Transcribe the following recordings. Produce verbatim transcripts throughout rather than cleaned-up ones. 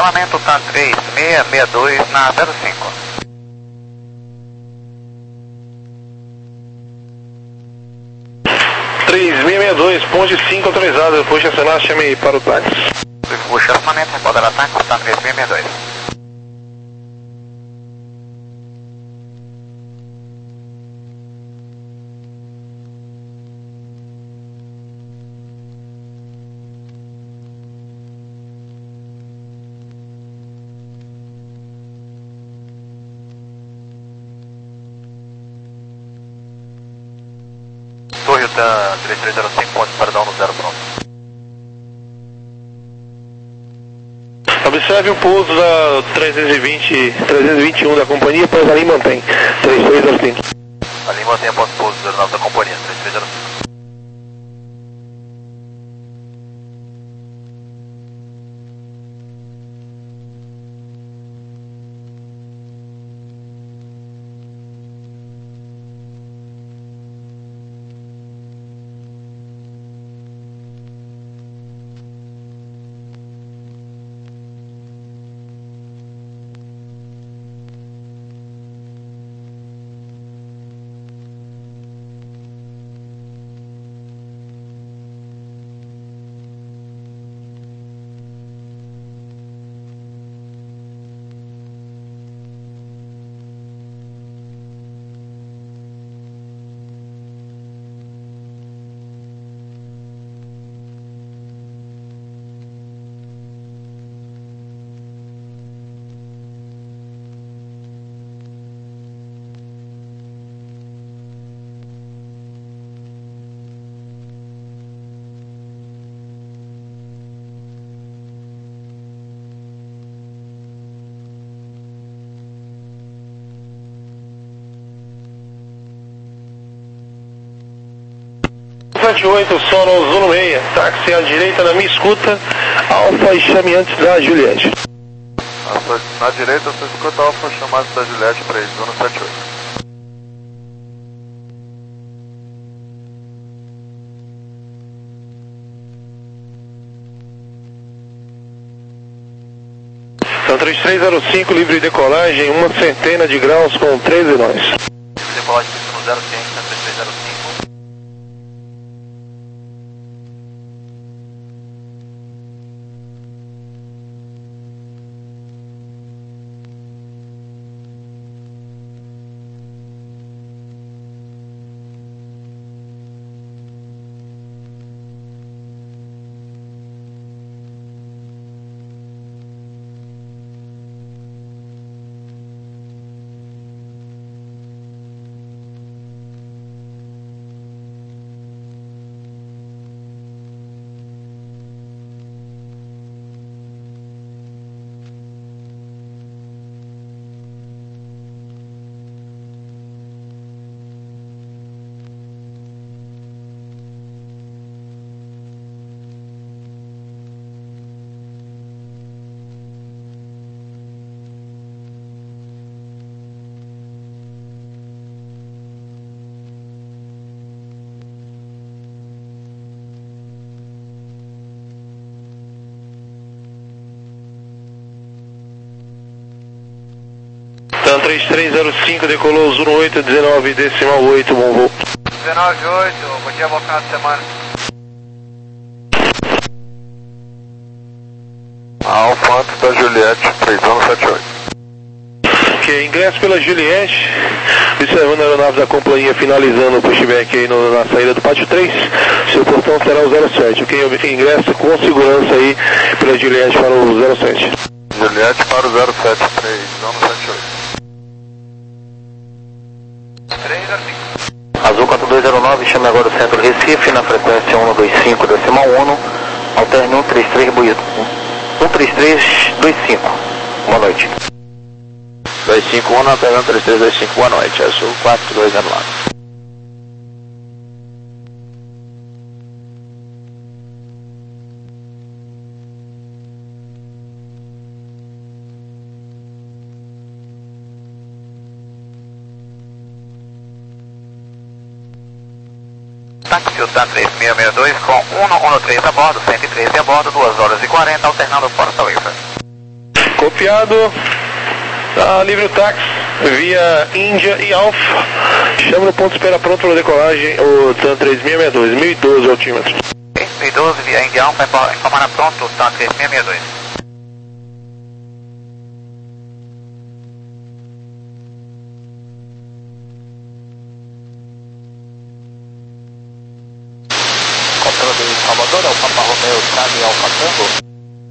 Cancelamento tá três seis seis dois na zero cinco. três seis seis dois, ponte cinco autorizado, puxa acionar, chame aí para o táxi. Puxa acionamento, recorda ataque, tá três seis seis dois. Torre da três três zero cinco, ponte para dar no zero pronto. Observe o pouso da trezentos e vinte, trezentos e vinte e um da companhia, pois ali mantém, três três zero cinco. Ali mantém a ponto de pouso zero nove da companhia, três três zero cinco. sete oito, Sono Zulu seis, táxi à direita na minha escuta, Alfa e chame antes da Juliette. Na direita, você escuta Alfa, chama antes da Juliette para eles, zona sete oito. Então três três zero cinco, livre de decolagem, uma centena de graus com treze nós. Decolagem no zero cinco, três três zero cinco. Então três três zero cinco, decolou Zulu oito, dezenove, decimal oito, bom voo. dezenove oito, bom dia, bom final de semana. Alfa antes da Juliette, três zero sete oito. Ok, ingresso pela Juliette, observando a aeronave da companhia finalizando o pushback aí no, na saída do pátio três, seu portão será o zero sete. Ok, ingresso com segurança aí pela Juliette para o zero sete. Juliette para o zero sete três, zero sete oito. três zero cinco. Azul quatro dois zero nove, chame agora o centro Recife, na frequência um dois cinco, decimal um, alterne um três três dois cinco. Boa noite. dois cinco um, alterne um três três dois cinco, boa noite. Azul quatro dois zero nove. Táxi Utan três seis seis dois com cento e treze a bordo, cento e treze a bordo, duas horas e quarenta, alternando Fortaleza. Copiado. Tá livre o táxi via Índia e Alfa. Chama no ponto de espera pronto para decolagem, o TAM três seis seis dois, mil e doze altímetros. mil e doze via Índia Alfa, informar pronto, TAM três seis seis dois. Controle de Salvador, é o Papa Romeo Charlie Alfa Tango.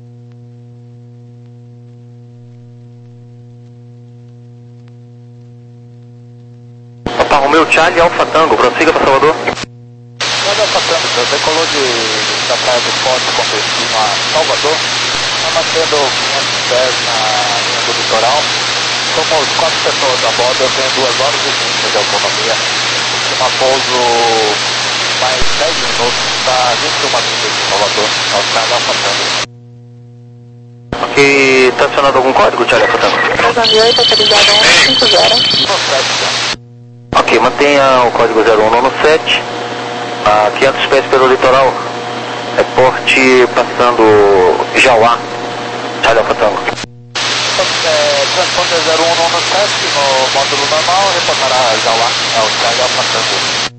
Papa Romeo Charlie Alfa Tango, prossiga para Salvador. Charlie Alfa Tango, decolou de, da Praia do Forte com destino a Salvador, está mantendo quinhentos pés na linha do litoral. Somos quatro pessoas a bordo, eu tenho duas horas e vinte de autonomia. Última pouso mais dez minutos, está vinte e uma milhas de Salvador, ao Charlie Alfa Tango. Ok, está acionado algum código, Charlie Alfa Tango? três mil e oito, autorizado um cinco zero. Ok, mantenha o código zero um nove sete, a quinhentos pés pelo litoral, reporte passando Jauá, Charlie Alfa Tango. É, transponder zero um nove sete no módulo normal, reportará Jauá, é o Charlie Alfa Tango.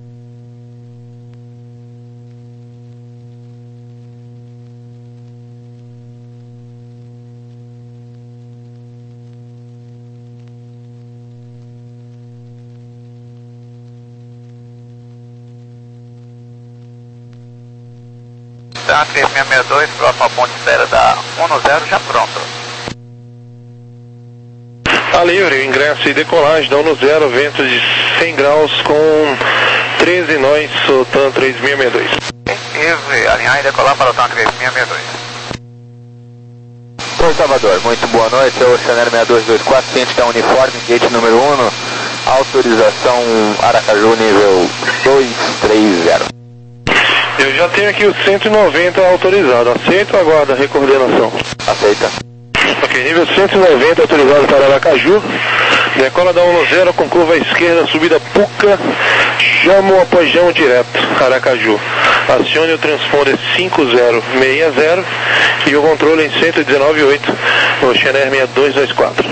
TAM três seis seis dois, próximo ao ponto de espera da um zero, já pronto. Tá livre, ingresso e decolagem da um zero, vento de cem graus com treze nós, o TAM três seis seis dois. Livre, alinhar e decolar para o TAM três seis seis dois. Oi, Salvador, muito boa noite, é o Oceanário seis dois dois quatro, ciente da uniforme, gate número um, autorização Aracaju nível dois três zero. Eu já tenho aqui o cento e noventa autorizado. Aceita ou aguarda a coordenação? Aceita. Ok, nível cento e noventa autorizado para Aracaju. Decola da um zero com curva à esquerda, subida Puca. Chamo após jamo direto, Aracaju. Acione o transponder cinco zero seis zero e o controle em cento e dezenove vírgula oito, no Xener seis dois dois quatro.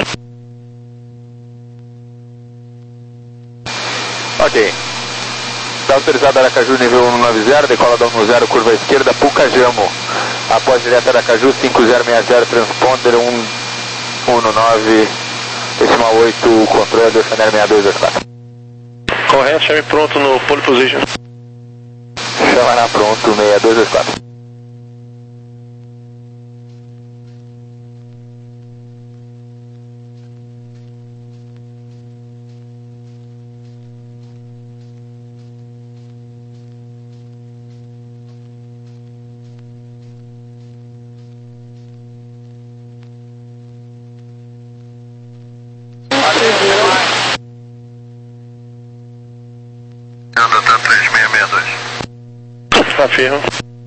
Ok. Está autorizado Aracaju nível um nove zero, decola da um zero, curva à esquerda, Puca Jamo. Após direto Aracaju cinco zero seis zero, transponder um um nove, decimal oito, controle do Xener seis dois dois quatro. Correto, chame pronto no pole position. Chamará pronto, seis dois dois quatro. Anda, TAM três seis seis dois. Tá firme.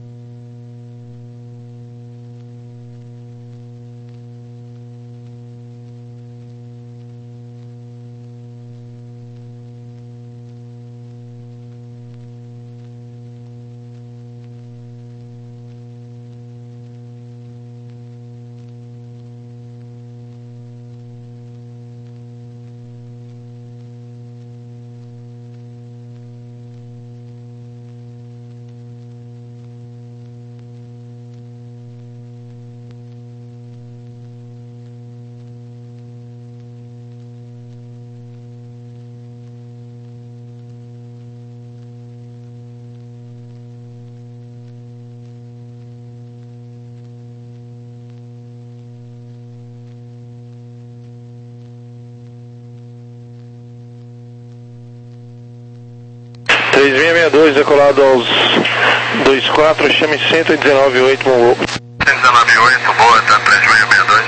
três seis seis dois, decolado aos dois quatro, chame cento e dezenove vírgula oito, Monroe. cento e dezenove vírgula oito, boa, TAM três seis seis dois.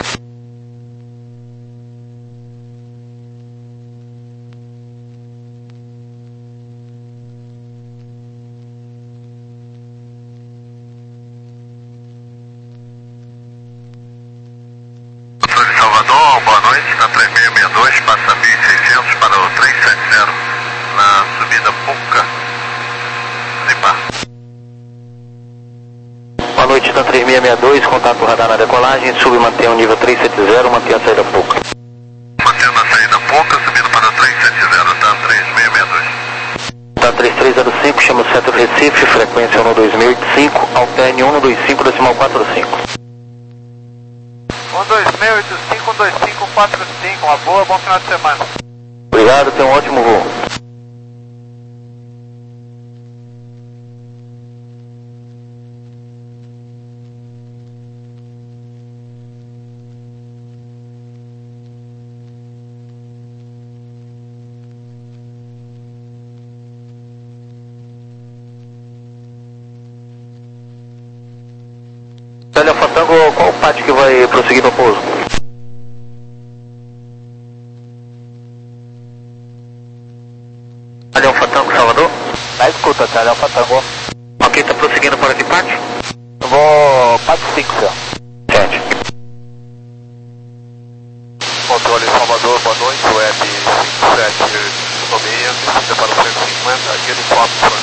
Sou de Salvador, boa noite, TAM três seis seis dois, passa mil e seiscentos para o três sete zero, na subida Puca, Zipar. Boa noite, Delta três seis seis dois, contato radar na decolagem, sub e mantém o nível três sete zero, mantém a saída pouca. Mantendo a saída pouca, subindo para três sete zero, tá três seis seis dois. Tá três três zero cinco, chama o centro Recife, frequência um dois mil e cinco, alterne um dois cinco, decimal quatro cinco. um dois mil e cinco, um dois cinco, quatro cinco, uma boa, bom final de semana. Obrigado, tenha um ótimo voo. Olha, Fantango, qual o pátio que vai prosseguir no pouso? Olha, Fantango, Salvador? Na escuta, Charlie Alpha Tango. Ok, tá prosseguindo para que pátio? Eu vou... pátio cinco, senhor. Sete. Controle Salvador, boa noite, web cinco sete Tomeia, descida para o cento e cinquenta, aquele Fox.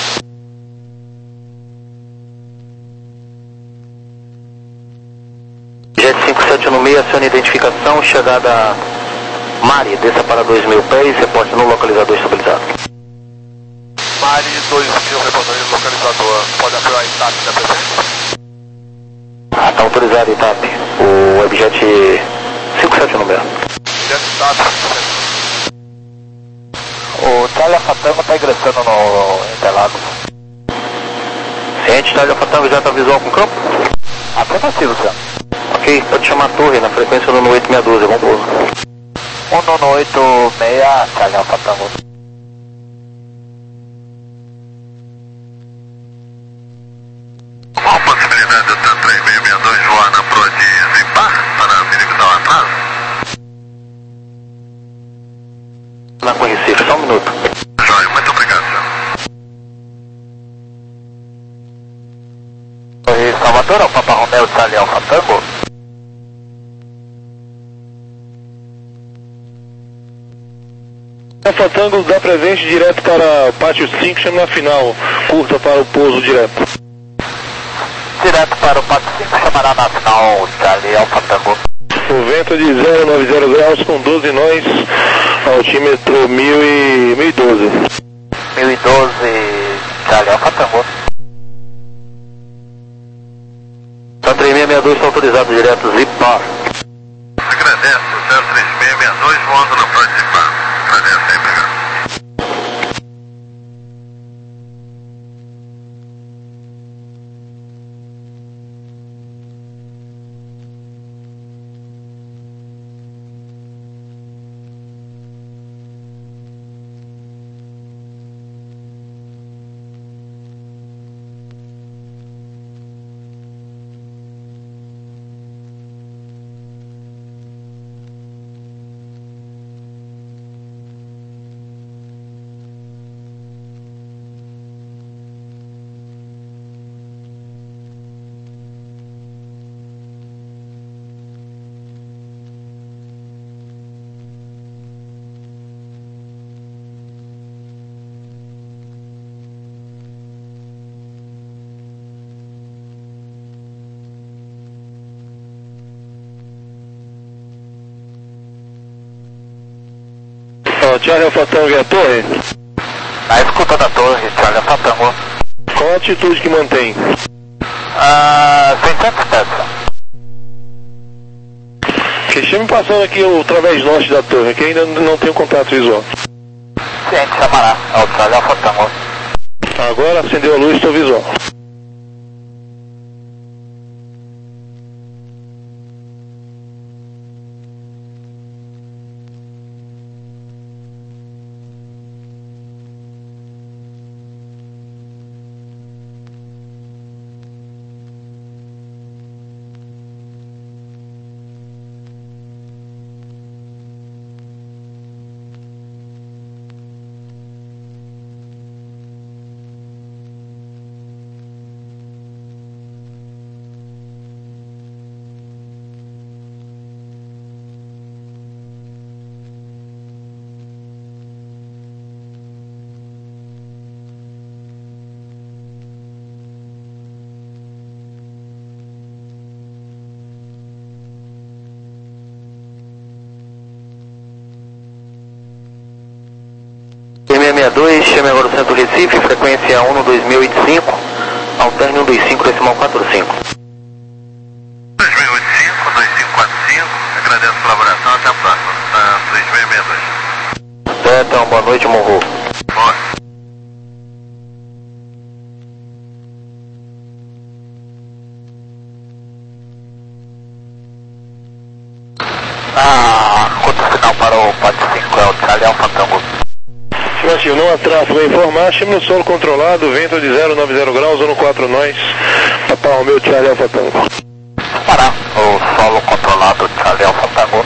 Jet cinco sete no meio, acione identificação, chegada Mari, desça para dois mil pés, reporte no localizador estabilizado. Mari dois mil, reportando no localizador, pode apoiar a I T A P da presente? Ah, tá autorizado I T A P, o Webjet cinco sete no meio. Jet I T A P. O Charlie Alpha Tango tá ingressando no Interlagos. Ciente, Charlie Alpha Tango já tá visual com campo? Afirmativo, senhor. Ok, pode chamar a torre na frequência do oito seis um dois, vamos pouso. um nono oito seis, Charlie Alpha Tango. Qual a possibilidade do TAM três seis seis dois voar na proa de Zimbá para minimizar o atraso? Na com Recife, só um minuto. Jóia, muito obrigado, senhor. Oi, Salvador, Papa Romeo, Charlie Alpha Tango. Alpha Tango dá presente direto para pátio cinco, chama na final, curta para o pouso direto. Direto para o pátio cinco, chamará na final, Charlie Alpha Tango. O vento de zero noventa graus com doze nós, altímetro mil e doze. mil e doze, Charlie Alpha Tango. Tá três seis seis dois, está autorizado direto, Zipar. Agradeço, zero três seis seis dois voando na proa de Zimbá. Agradeço aí, obrigado. Charlie Alpha Tango e a torre? Na escuta da torre, Charlie Alpha Tango. Qual a altitude que mantém? Ah, seiscentos pés. Que chame passando aqui o través norte da torre, que ainda não tem o contato visual. Ciente, chamará ao Charlie Alpha Tango. Agora acendeu a luz, estou visual. sessenta e dois, chame agora o centro do Recife, frequência um no dois mil e oitenta e cinco, alterne um dois cinco, decimal quatro cinco. dois mil e oitenta e cinco, dois cinco quatro cinco, agradeço a colaboração, até a próxima. Ah, dois mil e sessenta e dois. É, então, boa noite, Morro. Boa. Ah, conta final para o Pátio cinco, é o Charlie Alfa Tango. Estimativo, não há tráfego a informar, chame no solo controlado, vento de zero nove zero graus, um quatro nós, Papa Romeo Charlie Alfa Tango. Parar, o solo controlado, Charlie Alfa Tango.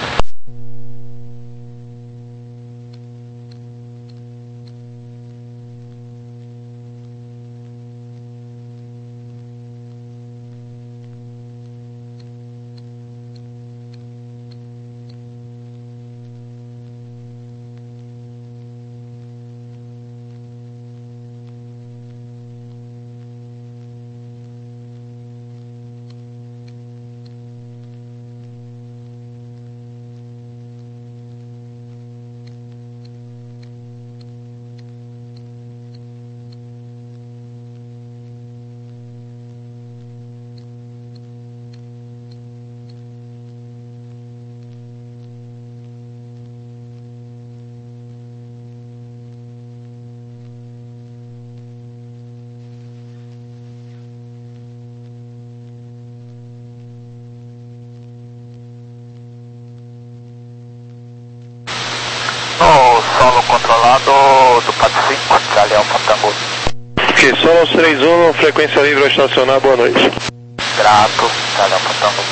No solo controlado do Pátio cinco, Charlie Alfa Tango. Ok, Solos três um, frequência livre ao estacionar, boa noite. Grato, Charlie Alfa Tango.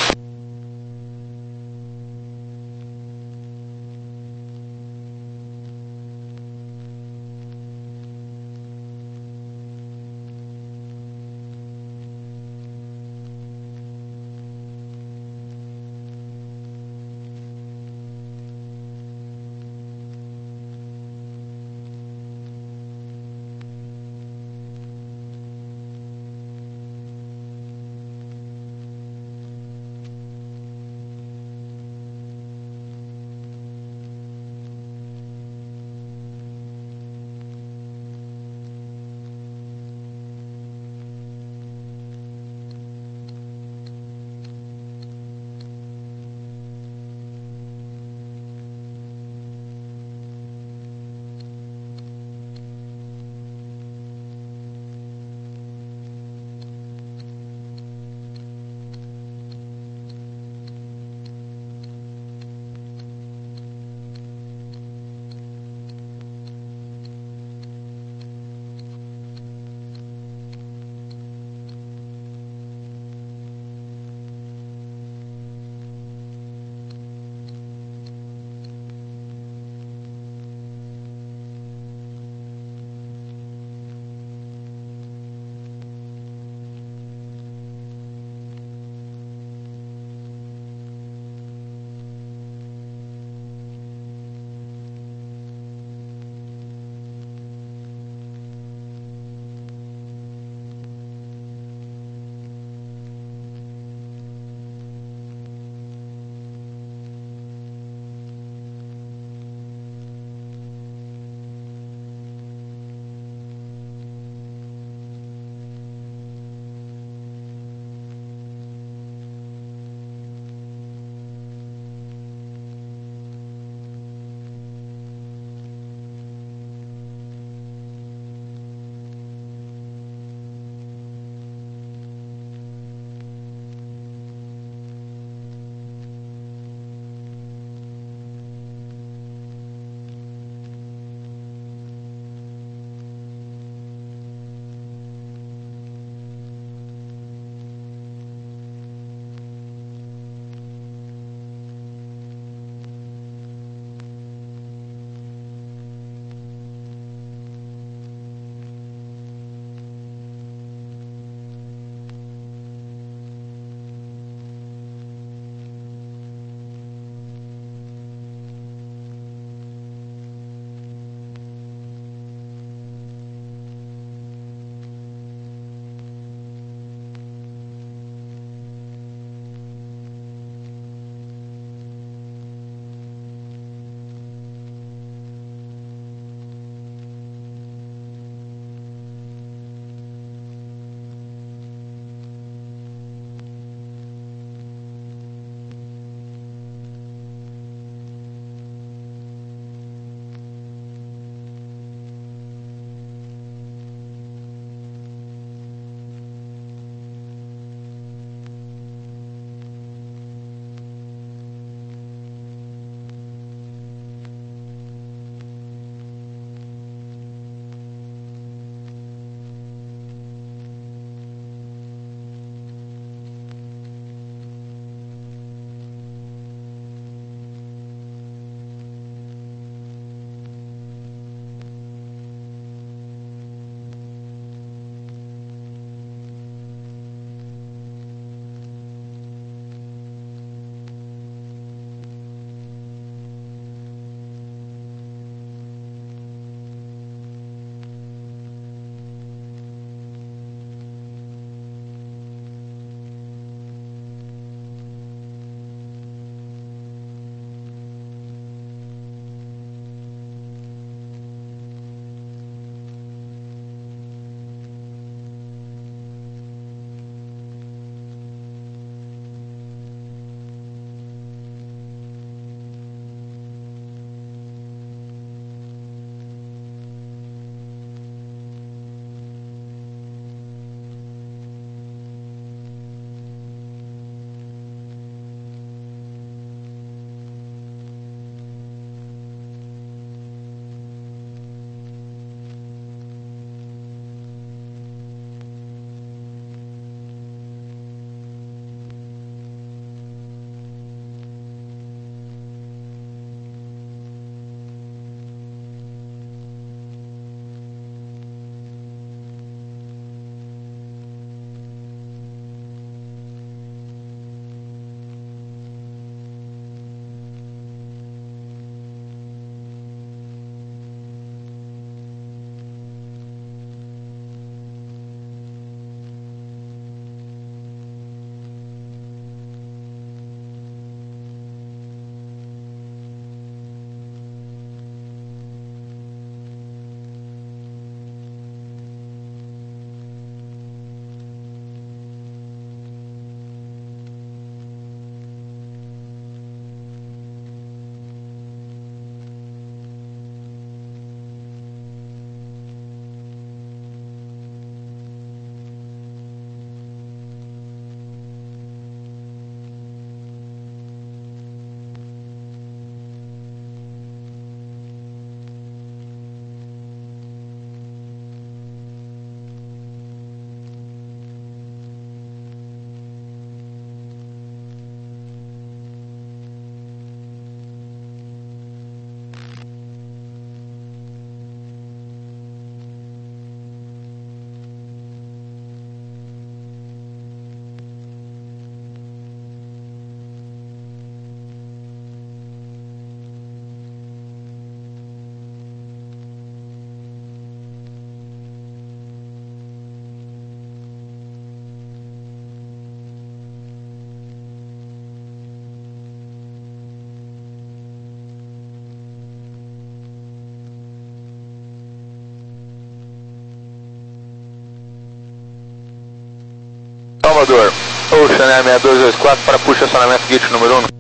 Salvador. Ocean Air seis dois dois quatro para puxa acionamento gate número um.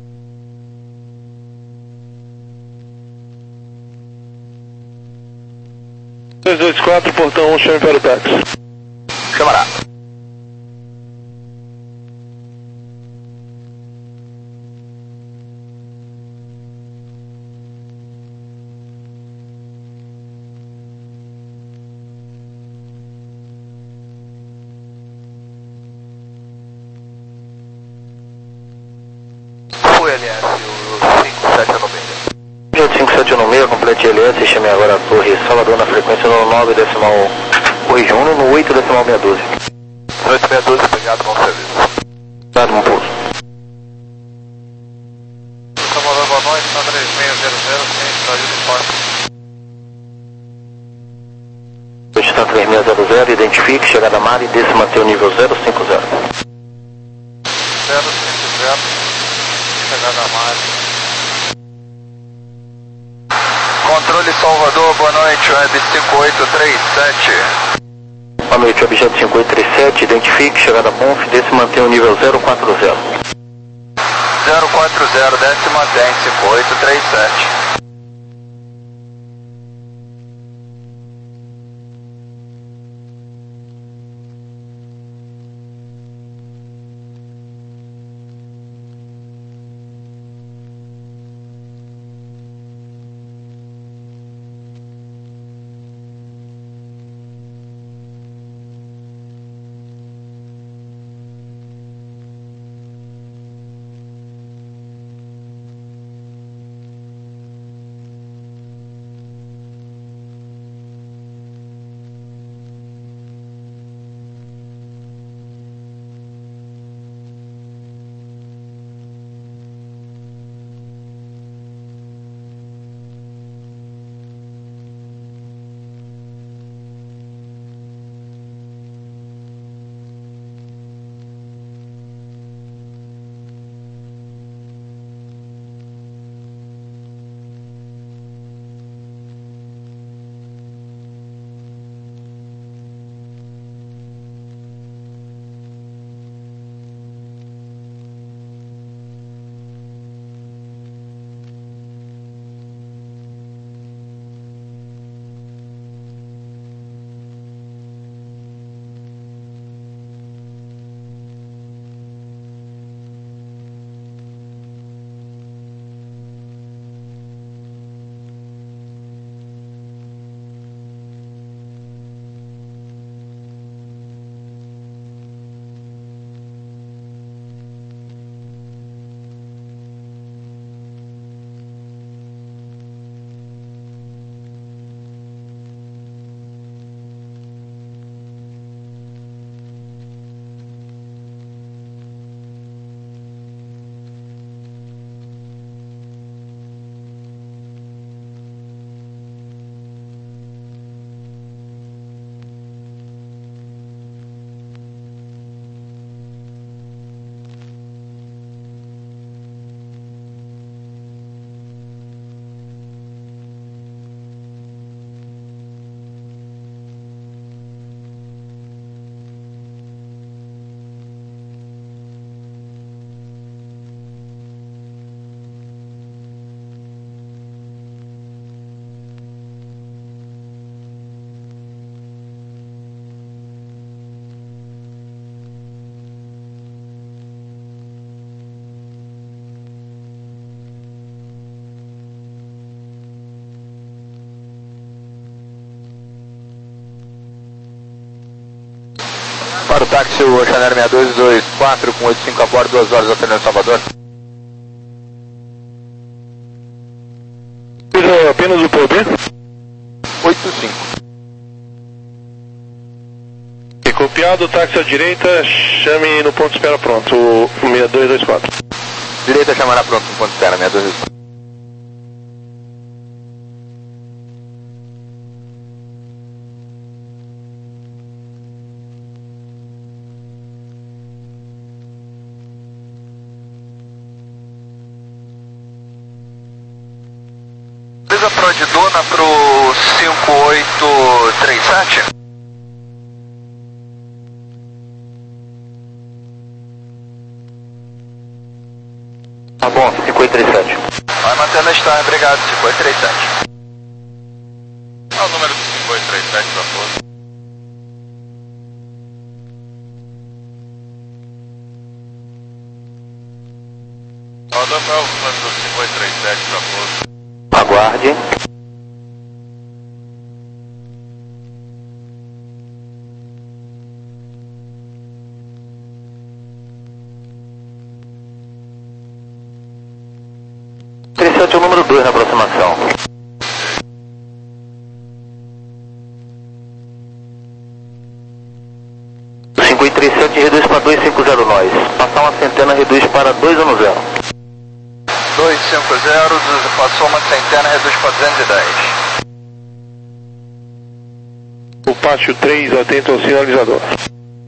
dois dois quatro, portão um, chame para o táxi. Chamará. Fui L S, o cinco sete no meio. cinco sete no meio, complete L S, chame agora a torre Salvador na frequência no nove decimal, corrija um, no oito decimal seis um dois. oito seis um dois, obrigado, bom serviço. Obrigado, bom pouso. Salvador, boa noite, São três seis zero zero, ciente da uniforme. Está três seis zero zero, identifique, chegada a Mari, desce manter o nível zero cinco zero. zero cinco zero, chegada a Mari. Controle Salvador, boa noite, web cinco oito três sete. Boa noite, objeto cinco oito três sete, identifique, chegada a Bonf, desce manter o nível zero quatro zero. zero quatro zero, desce mantém, cinco oito três sete. Para o táxi, o Ocean Air seis dois dois quatro com oito cinco a bordo, duas horas atendendo Salvador. Apenas o P O B? oito cinco. E copiado, táxi à direita, chame no ponto de espera pronto, o seis dois dois quatro. Direita chamará pronto no ponto de espera, seis dois dois quatro. Avisa Pro de Duna pro cinco oito três sete. Tá bom, cinco oito três sete. Vai mantendo a história, obrigado, cinco oito três sete. Qual é o número do cinco oito três sete para pouso? Salvador, qual é o número do cinco oito três sete para pouso? Aguarde. trinta e sete é o número dois na aproximação. cinco oito três sete reduz para dois cinco zero nós. Passar uma centena reduz para dois um zero. dois cinco zero, passou uma centena, reduz para duzentos e dez. O pátio três, atento ao sinalizador.